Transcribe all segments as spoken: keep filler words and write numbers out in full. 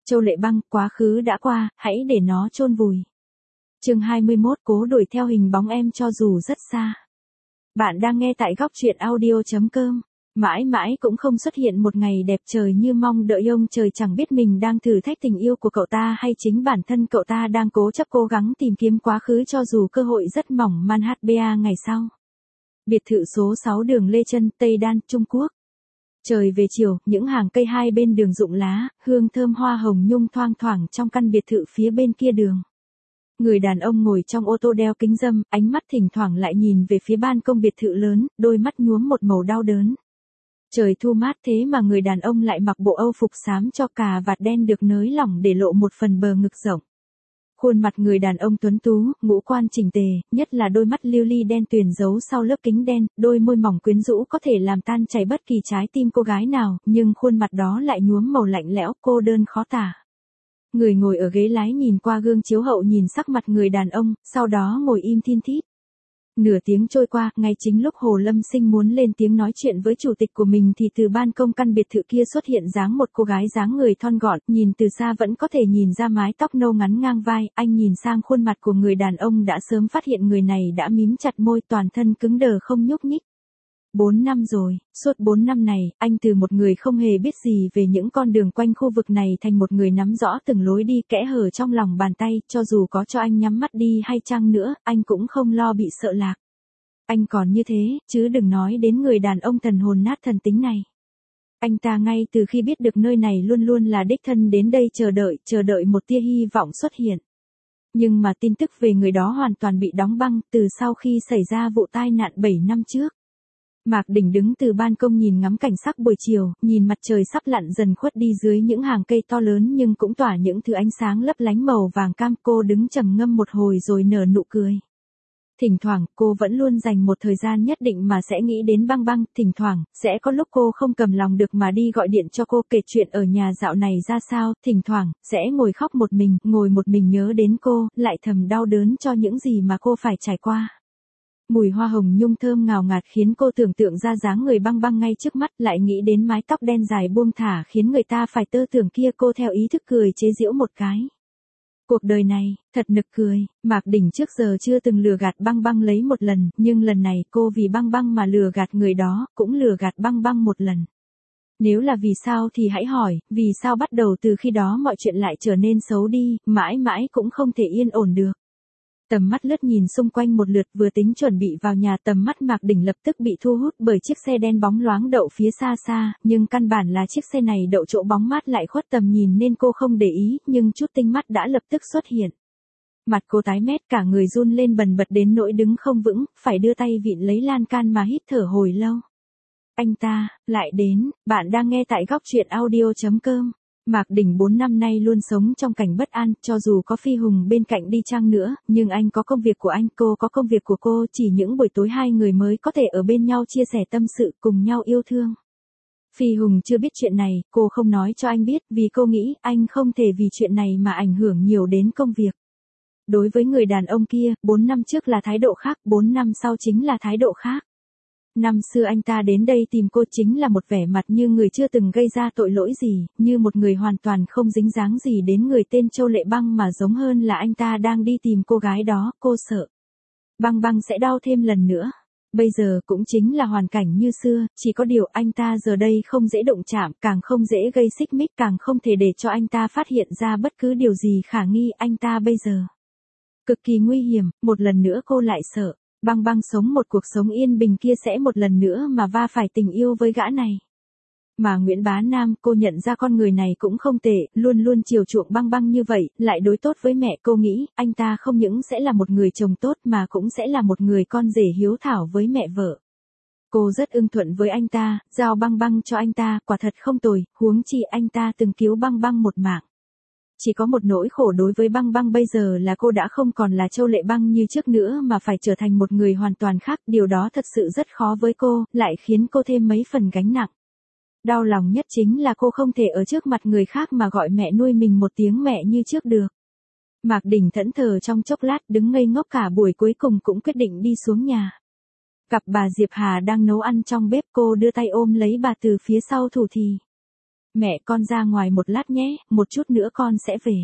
Châu Lệ Băng, quá khứ đã qua, hãy để nó chôn vùi. Chương hai mươi mốt, cố đuổi theo hình bóng em cho dù rất xa. Bạn đang nghe tại góc truyện audio chấm com. Mãi mãi cũng không xuất hiện một ngày đẹp trời như mong đợi, ông trời chẳng biết mình đang thử thách tình yêu của cậu ta hay chính bản thân cậu ta đang cố chấp cố gắng tìm kiếm quá khứ cho dù cơ hội rất mỏng man hát ba ngày sau. Biệt thự số sáu đường Lê Trân, Tây Đan, Trung Quốc. Trời về chiều, những hàng cây hai bên đường rụng lá, hương thơm hoa hồng nhung thoang thoảng trong căn biệt thự phía bên kia đường. Người đàn ông ngồi trong ô tô đeo kính râm, ánh mắt thỉnh thoảng lại nhìn về phía ban công biệt thự lớn, đôi mắt nhuốm một màu đau đớn. Trời thu mát thế mà người đàn ông lại mặc bộ âu phục xám cho cà vạt đen được nới lỏng để lộ một phần bờ ngực rộng. Khuôn mặt người đàn ông tuấn tú, ngũ quan chỉnh tề, nhất là đôi mắt lưu ly đen tuyền giấu sau lớp kính đen, đôi môi mỏng quyến rũ có thể làm tan chảy bất kỳ trái tim cô gái nào, nhưng khuôn mặt đó lại nhuốm màu lạnh lẽo, cô đơn khó tả. Người ngồi ở ghế lái nhìn qua gương chiếu hậu nhìn sắc mặt người đàn ông, sau đó ngồi im thin thít. Nửa tiếng trôi qua, ngay chính lúc Hồ Lâm Sinh muốn lên tiếng nói chuyện với chủ tịch của mình thì từ ban công căn biệt thự kia xuất hiện dáng một cô gái dáng người thon gọn, nhìn từ xa vẫn có thể nhìn ra mái tóc nâu ngắn ngang vai, anh nhìn sang khuôn mặt của người đàn ông đã sớm phát hiện người này đã mím chặt môi, toàn thân cứng đờ không nhúc nhích. Bốn năm rồi, suốt bốn năm này, anh từ một người không hề biết gì về những con đường quanh khu vực này thành một người nắm rõ từng lối đi kẽ hở trong lòng bàn tay, cho dù có cho anh nhắm mắt đi hay chăng nữa, anh cũng không lo bị sợ lạc. Anh còn như thế, chứ đừng nói đến người đàn ông thần hồn nát thần tính này. Anh ta ngay từ khi biết được nơi này luôn luôn là đích thân đến đây chờ đợi, chờ đợi một tia hy vọng xuất hiện. Nhưng mà tin tức về người đó hoàn toàn bị đóng băng từ sau khi xảy ra vụ tai nạn bảy năm trước. Mạc Đình đứng từ ban công nhìn ngắm cảnh sắc buổi chiều, nhìn mặt trời sắp lặn dần khuất đi dưới những hàng cây to lớn nhưng cũng tỏa những thứ ánh sáng lấp lánh màu vàng cam. Cô đứng trầm ngâm một hồi rồi nở nụ cười. Thỉnh thoảng, cô vẫn luôn dành một thời gian nhất định mà sẽ nghĩ đến Băng Băng, thỉnh thoảng, sẽ có lúc cô không cầm lòng được mà đi gọi điện cho cô kể chuyện ở nhà dạo này ra sao, thỉnh thoảng, sẽ ngồi khóc một mình, ngồi một mình nhớ đến cô, lại thầm đau đớn cho những gì mà cô phải trải qua. Mùi hoa hồng nhung thơm ngào ngạt khiến cô tưởng tượng ra dáng người Băng Băng ngay trước mắt, lại nghĩ đến mái tóc đen dài buông thả khiến người ta phải tơ tưởng kia, cô theo ý thức cười chế giễu một cái. Cuộc đời này, thật nực cười, Mạc Đình trước giờ chưa từng lừa gạt Băng Băng lấy một lần, nhưng lần này cô vì Băng Băng mà lừa gạt người đó, cũng lừa gạt Băng Băng một lần. Nếu là vì sao thì hãy hỏi, vì sao bắt đầu từ khi đó mọi chuyện lại trở nên xấu đi, mãi mãi cũng không thể yên ổn được. Tầm mắt lướt nhìn xung quanh một lượt, vừa tính chuẩn bị vào nhà, tầm mắt Mạc Đình lập tức bị thu hút bởi chiếc xe đen bóng loáng đậu phía xa xa, nhưng căn bản là chiếc xe này đậu chỗ bóng mát lại khuất tầm nhìn nên cô không để ý, nhưng chút tinh mắt đã lập tức xuất hiện. Mặt cô tái mét, cả người run lên bần bật đến nỗi đứng không vững, phải đưa tay vịn lấy lan can mà hít thở hồi lâu. Anh ta, lại đến, bạn đang nghe tại góc truyện audio chấm com. Mạc Đình bốn năm nay luôn sống trong cảnh bất an, cho dù có Phi Hùng bên cạnh đi chăng nữa, nhưng anh có công việc của anh, cô có công việc của cô, chỉ những buổi tối hai người mới có thể ở bên nhau chia sẻ tâm sự, cùng nhau yêu thương. Phi Hùng chưa biết chuyện này, cô không nói cho anh biết, vì cô nghĩ anh không thể vì chuyện này mà ảnh hưởng nhiều đến công việc. Đối với người đàn ông kia, bốn năm trước là thái độ khác, bốn năm sau chính là thái độ khác. Năm xưa anh ta đến đây tìm cô chính là một vẻ mặt như người chưa từng gây ra tội lỗi gì, như một người hoàn toàn không dính dáng gì đến người tên Châu Lệ Băng, mà giống hơn là anh ta đang đi tìm cô gái đó, cô sợ Băng Băng sẽ đau thêm lần nữa. Bây giờ cũng chính là hoàn cảnh như xưa, chỉ có điều anh ta giờ đây không dễ động chạm, càng không dễ gây xích mích, càng không thể để cho anh ta phát hiện ra bất cứ điều gì khả nghi. Anh ta bây giờ cực kỳ nguy hiểm, một lần nữa cô lại sợ Băng Băng sống một cuộc sống yên bình kia sẽ một lần nữa mà va phải tình yêu với gã này. Mà Nguyễn Bá Nam, cô nhận ra con người này cũng không tệ, luôn luôn chiều chuộng Băng Băng như vậy, lại đối tốt với mẹ. Cô nghĩ, anh ta không những sẽ là một người chồng tốt mà cũng sẽ là một người con rể hiếu thảo với mẹ vợ. Cô rất ưng thuận với anh ta, giao Băng Băng cho anh ta, quả thật không tồi, huống chi anh ta từng cứu Băng Băng một mạng. Chỉ có một nỗi khổ đối với Băng Băng bây giờ là cô đã không còn là Châu Lệ Băng như trước nữa mà phải trở thành một người hoàn toàn khác, điều đó thật sự rất khó với cô, lại khiến cô thêm mấy phần gánh nặng. Đau lòng nhất chính là cô không thể ở trước mặt người khác mà gọi mẹ nuôi mình một tiếng mẹ như trước được. Mạc Đình thẫn thờ trong chốc lát, đứng ngây ngốc cả buổi, cuối cùng cũng quyết định đi xuống nhà. Gặp bà Diệp Hà đang nấu ăn trong bếp, cô đưa tay ôm lấy bà từ phía sau thủ thì. Mẹ con ra ngoài một lát nhé, một chút nữa con sẽ về.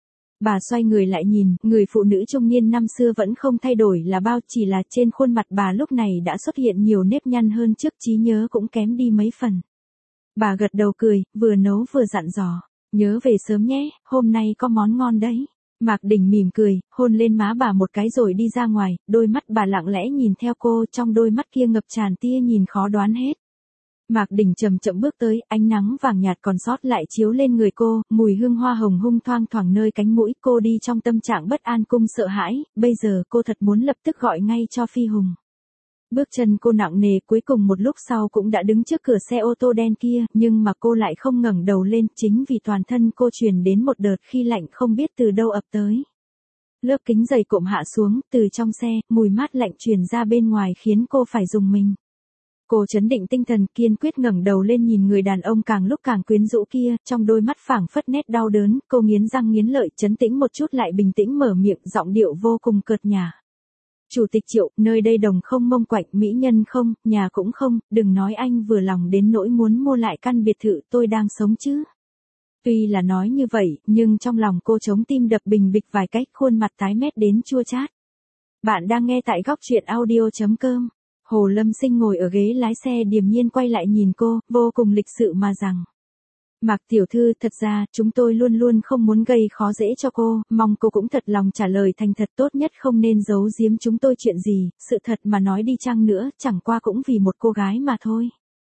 Bà xoay người lại nhìn, người phụ nữ trung niên năm xưa vẫn không thay đổi là bao, chỉ là trên khuôn mặt bà lúc này đã xuất hiện nhiều nếp nhăn hơn trước, trí nhớ cũng kém đi mấy phần. Bà gật đầu cười, vừa nấu vừa dặn dò, nhớ về sớm nhé, hôm nay có món ngon đấy. Mạc Đình mỉm cười, hôn lên má bà một cái rồi đi ra ngoài, đôi mắt bà lặng lẽ nhìn theo cô, trong đôi mắt kia ngập tràn tia nhìn khó đoán hết. Mạc Đình chậm chậm bước tới, ánh nắng vàng nhạt còn sót lại chiếu lên người cô, mùi hương hoa hồng hung thoang thoảng nơi cánh mũi, cô đi trong tâm trạng bất an cung sợ hãi, bây giờ cô thật muốn lập tức gọi ngay cho Phi Hùng. Bước chân cô nặng nề, cuối cùng một lúc sau cũng đã đứng trước cửa xe ô tô đen kia, nhưng mà cô lại không ngẩng đầu lên, chính vì toàn thân cô truyền đến một đợt khí lạnh không biết từ đâu ập tới. Lớp kính dày cộm hạ xuống, từ trong xe, mùi mát lạnh truyền ra bên ngoài khiến cô phải rùng mình. Cô trấn định tinh thần, kiên quyết ngẩng đầu lên nhìn người đàn ông càng lúc càng quyến rũ kia, trong đôi mắt phảng phất nét đau đớn, cô nghiến răng nghiến lợi, trấn tĩnh một chút lại bình tĩnh mở miệng, giọng điệu vô cùng cợt nhả. Chủ tịch Triệu, nơi đây đồng không mông quạnh, mỹ nhân không, nhà cũng không, đừng nói anh vừa lòng đến nỗi muốn mua lại căn biệt thự tôi đang sống chứ. Tuy là nói như vậy, nhưng trong lòng cô trống tim đập bình bịch vài cách, khuôn mặt tái mét đến chua chát. Bạn đang nghe tại góc truyện audio chấm com. Hồ Lâm Sinh ngồi ở ghế lái xe điềm nhiên quay lại nhìn cô, vô cùng lịch sự mà rằng. Mạc tiểu thư, thật ra, chúng tôi luôn luôn không muốn gây khó dễ cho cô, mong cô cũng thật lòng trả lời thành thật, tốt nhất không nên giấu giếm chúng tôi chuyện gì, sự thật mà nói đi chăng nữa, chẳng qua cũng vì một cô gái mà thôi.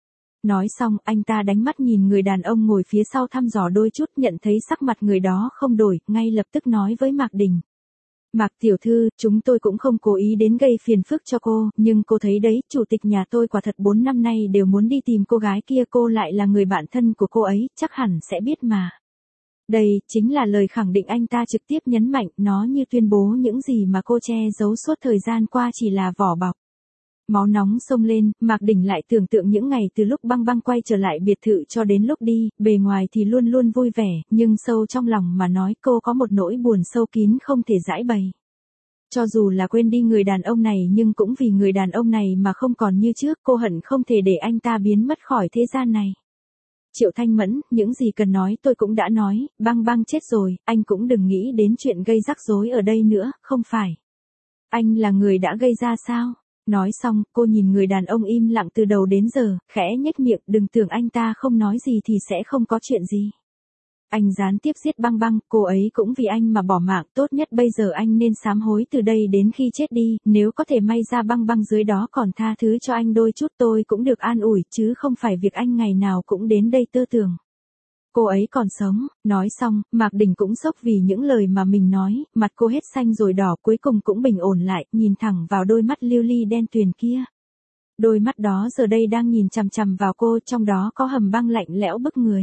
Nói xong, anh ta đánh mắt nhìn người đàn ông ngồi phía sau thăm dò đôi chút, nhận thấy sắc mặt người đó không đổi, ngay lập tức nói với Mạc Đình. Mạc tiểu thư, chúng tôi cũng không cố ý đến gây phiền phức cho cô, nhưng cô thấy đấy, chủ tịch nhà tôi quả thật bốn năm nay đều muốn đi tìm cô gái kia, cô lại là người bạn thân của cô ấy, chắc hẳn sẽ biết mà. Đây, chính là lời khẳng định anh ta trực tiếp nhấn mạnh, nó như tuyên bố những gì mà cô che giấu suốt thời gian qua chỉ là vỏ bọc. Máu nóng xông lên, Mạc Đình lại tưởng tượng những ngày từ lúc Băng Băng quay trở lại biệt thự cho đến lúc đi, bề ngoài thì luôn luôn vui vẻ, nhưng sâu trong lòng mà nói cô có một nỗi buồn sâu kín không thể giải bày. Cho dù là quên đi người đàn ông này nhưng cũng vì người đàn ông này mà không còn như trước, cô hận không thể để anh ta biến mất khỏi thế gian này. Triệu Thanh Mẫn, những gì cần nói tôi cũng đã nói, Băng Băng chết rồi, anh cũng đừng nghĩ đến chuyện gây rắc rối ở đây nữa, không phải. Anh là người đã gây ra sao? Nói xong, cô nhìn người đàn ông im lặng từ đầu đến giờ, khẽ nhếch miệng, đừng tưởng anh ta không nói gì thì sẽ không có chuyện gì. Anh gián tiếp giết Băng Băng, cô ấy cũng vì anh mà bỏ mạng, tốt nhất bây giờ anh nên sám hối từ đây đến khi chết đi, nếu có thể may ra Băng Băng dưới đó còn tha thứ cho anh đôi chút tôi cũng được an ủi, chứ không phải việc anh ngày nào cũng đến đây tơ tưởng. Cô ấy còn sống, nói xong, Mạc Đình cũng sốc vì những lời mà mình nói, mặt cô hết xanh rồi đỏ, cuối cùng cũng bình ổn lại, nhìn thẳng vào đôi mắt lưu ly đen tuyền kia. Đôi mắt đó giờ đây đang nhìn chằm chằm vào cô, trong đó có hầm băng lạnh lẽo bức người.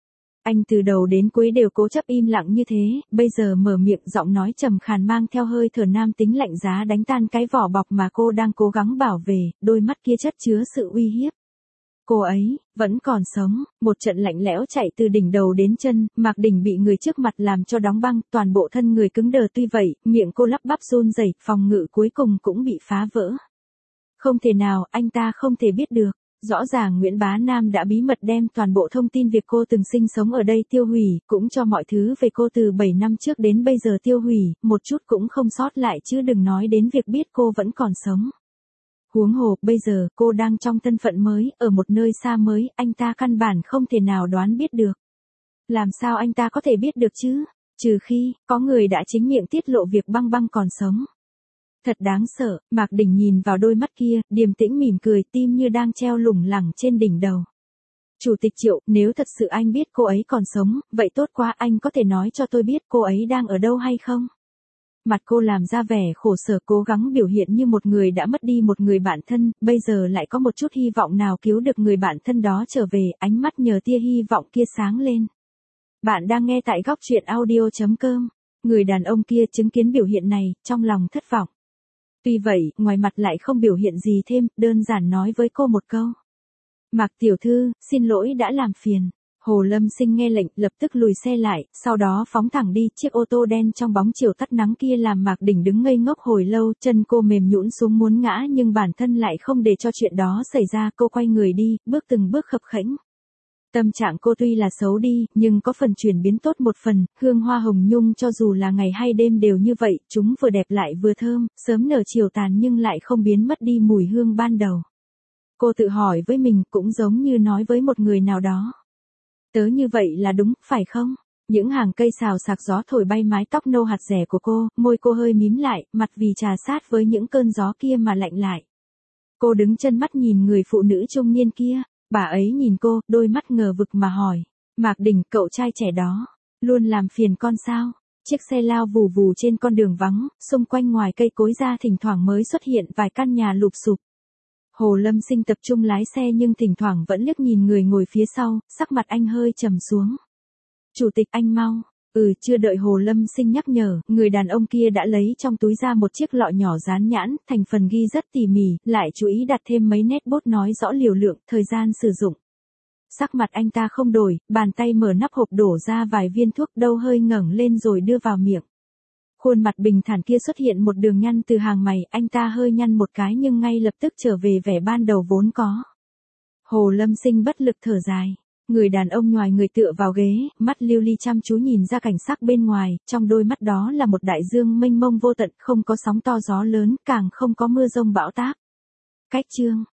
Anh từ đầu đến cuối đều cố chấp im lặng như thế, bây giờ mở miệng, giọng nói trầm khàn mang theo hơi thở nam tính lạnh giá đánh tan cái vỏ bọc mà cô đang cố gắng bảo vệ, đôi mắt kia chất chứa sự uy hiếp. Cô ấy, vẫn còn sống, một trận lạnh lẽo chạy từ đỉnh đầu đến chân, Mạc Đình bị người trước mặt làm cho đóng băng, toàn bộ thân người cứng đờ, tuy vậy, miệng cô lắp bắp run rẩy, phòng ngự cuối cùng cũng bị phá vỡ. Không thể nào, anh ta không thể biết được. Rõ ràng Nguyễn Bá Nam đã bí mật đem toàn bộ thông tin việc cô từng sinh sống ở đây tiêu hủy, cũng cho mọi thứ về cô từ bảy năm trước đến bây giờ tiêu hủy, một chút cũng không sót lại, chứ đừng nói đến việc biết cô vẫn còn sống. Huống hồ, bây giờ, cô đang trong thân phận mới, ở một nơi xa mới, anh ta căn bản không thể nào đoán biết được. Làm sao anh ta có thể biết được chứ? Trừ khi, có người đã chính miệng tiết lộ việc Băng Băng còn sống. Thật đáng sợ, Mạc Đình nhìn vào đôi mắt kia, điềm tĩnh mỉm cười, tim như đang treo lủng lẳng trên đỉnh đầu. Chủ tịch Triệu, nếu thật sự anh biết cô ấy còn sống, vậy tốt quá, anh có thể nói cho tôi biết cô ấy đang ở đâu hay không? Mặt cô làm ra vẻ khổ sở, cố gắng biểu hiện như một người đã mất đi một người bạn thân, bây giờ lại có một chút hy vọng nào cứu được người bạn thân đó trở về, ánh mắt nhờ tia hy vọng kia sáng lên. Bạn đang nghe tại góc truyện audio chấm com. Người đàn ông kia chứng kiến biểu hiện này, trong lòng thất vọng. Tuy vậy, ngoài mặt lại không biểu hiện gì thêm, đơn giản nói với cô một câu. Mạc tiểu thư, xin lỗi đã làm phiền. Hồ Lâm Sinh nghe lệnh, lập tức lùi xe lại, sau đó phóng thẳng đi, chiếc ô tô đen trong bóng chiều tắt nắng kia làm Mạc Đình đứng ngây ngốc hồi lâu, chân cô mềm nhũn xuống muốn ngã nhưng bản thân lại không để cho chuyện đó xảy ra, cô quay người đi, bước từng bước khập khẽnh. Tâm trạng cô tuy là xấu đi, nhưng có phần chuyển biến tốt một phần, hương hoa hồng nhung cho dù là ngày hay đêm đều như vậy, chúng vừa đẹp lại vừa thơm, sớm nở chiều tàn nhưng lại không biến mất đi mùi hương ban đầu. Cô tự hỏi với mình cũng giống như nói với một người nào đó. Tớ như vậy là đúng, phải không? Những hàng cây xào xạc gió thổi bay mái tóc nâu hạt rẻ của cô, môi cô hơi mím lại, mặt vì trà sát với những cơn gió kia mà lạnh lại. Cô đứng chân mắt nhìn người phụ nữ trung niên kia, bà ấy nhìn cô, đôi mắt ngờ vực mà hỏi. Mạc Đình, cậu trai trẻ đó, luôn làm phiền con sao? Chiếc xe lao vù vù trên con đường vắng, xung quanh ngoài cây cối ra thỉnh thoảng mới xuất hiện vài căn nhà lụp xụp. Hồ Lâm Sinh tập trung lái xe nhưng thỉnh thoảng vẫn liếc nhìn người ngồi phía sau, sắc mặt anh hơi trầm xuống. Chủ tịch anh mau. Ừ, chưa đợi Hồ Lâm Sinh nhắc nhở, người đàn ông kia đã lấy trong túi ra một chiếc lọ nhỏ dán nhãn, thành phần ghi rất tỉ mỉ, lại chú ý đặt thêm mấy nét bút nói rõ liều lượng, thời gian sử dụng. Sắc mặt anh ta không đổi, bàn tay mở nắp hộp đổ ra vài viên thuốc đâu hơi ngẩng lên rồi đưa vào miệng. Khuôn mặt bình thản kia xuất hiện một đường nhăn từ hàng mày, anh ta hơi nhăn một cái nhưng ngay lập tức trở về vẻ ban đầu vốn có. Hồ Lâm Sinh bất lực thở dài. Người đàn ông nhoài người tựa vào ghế, mắt lưu ly chăm chú nhìn ra cảnh sắc bên ngoài, trong đôi mắt đó là một đại dương mênh mông vô tận, không có sóng to gió lớn, càng không có mưa rông bão táp. Cách chương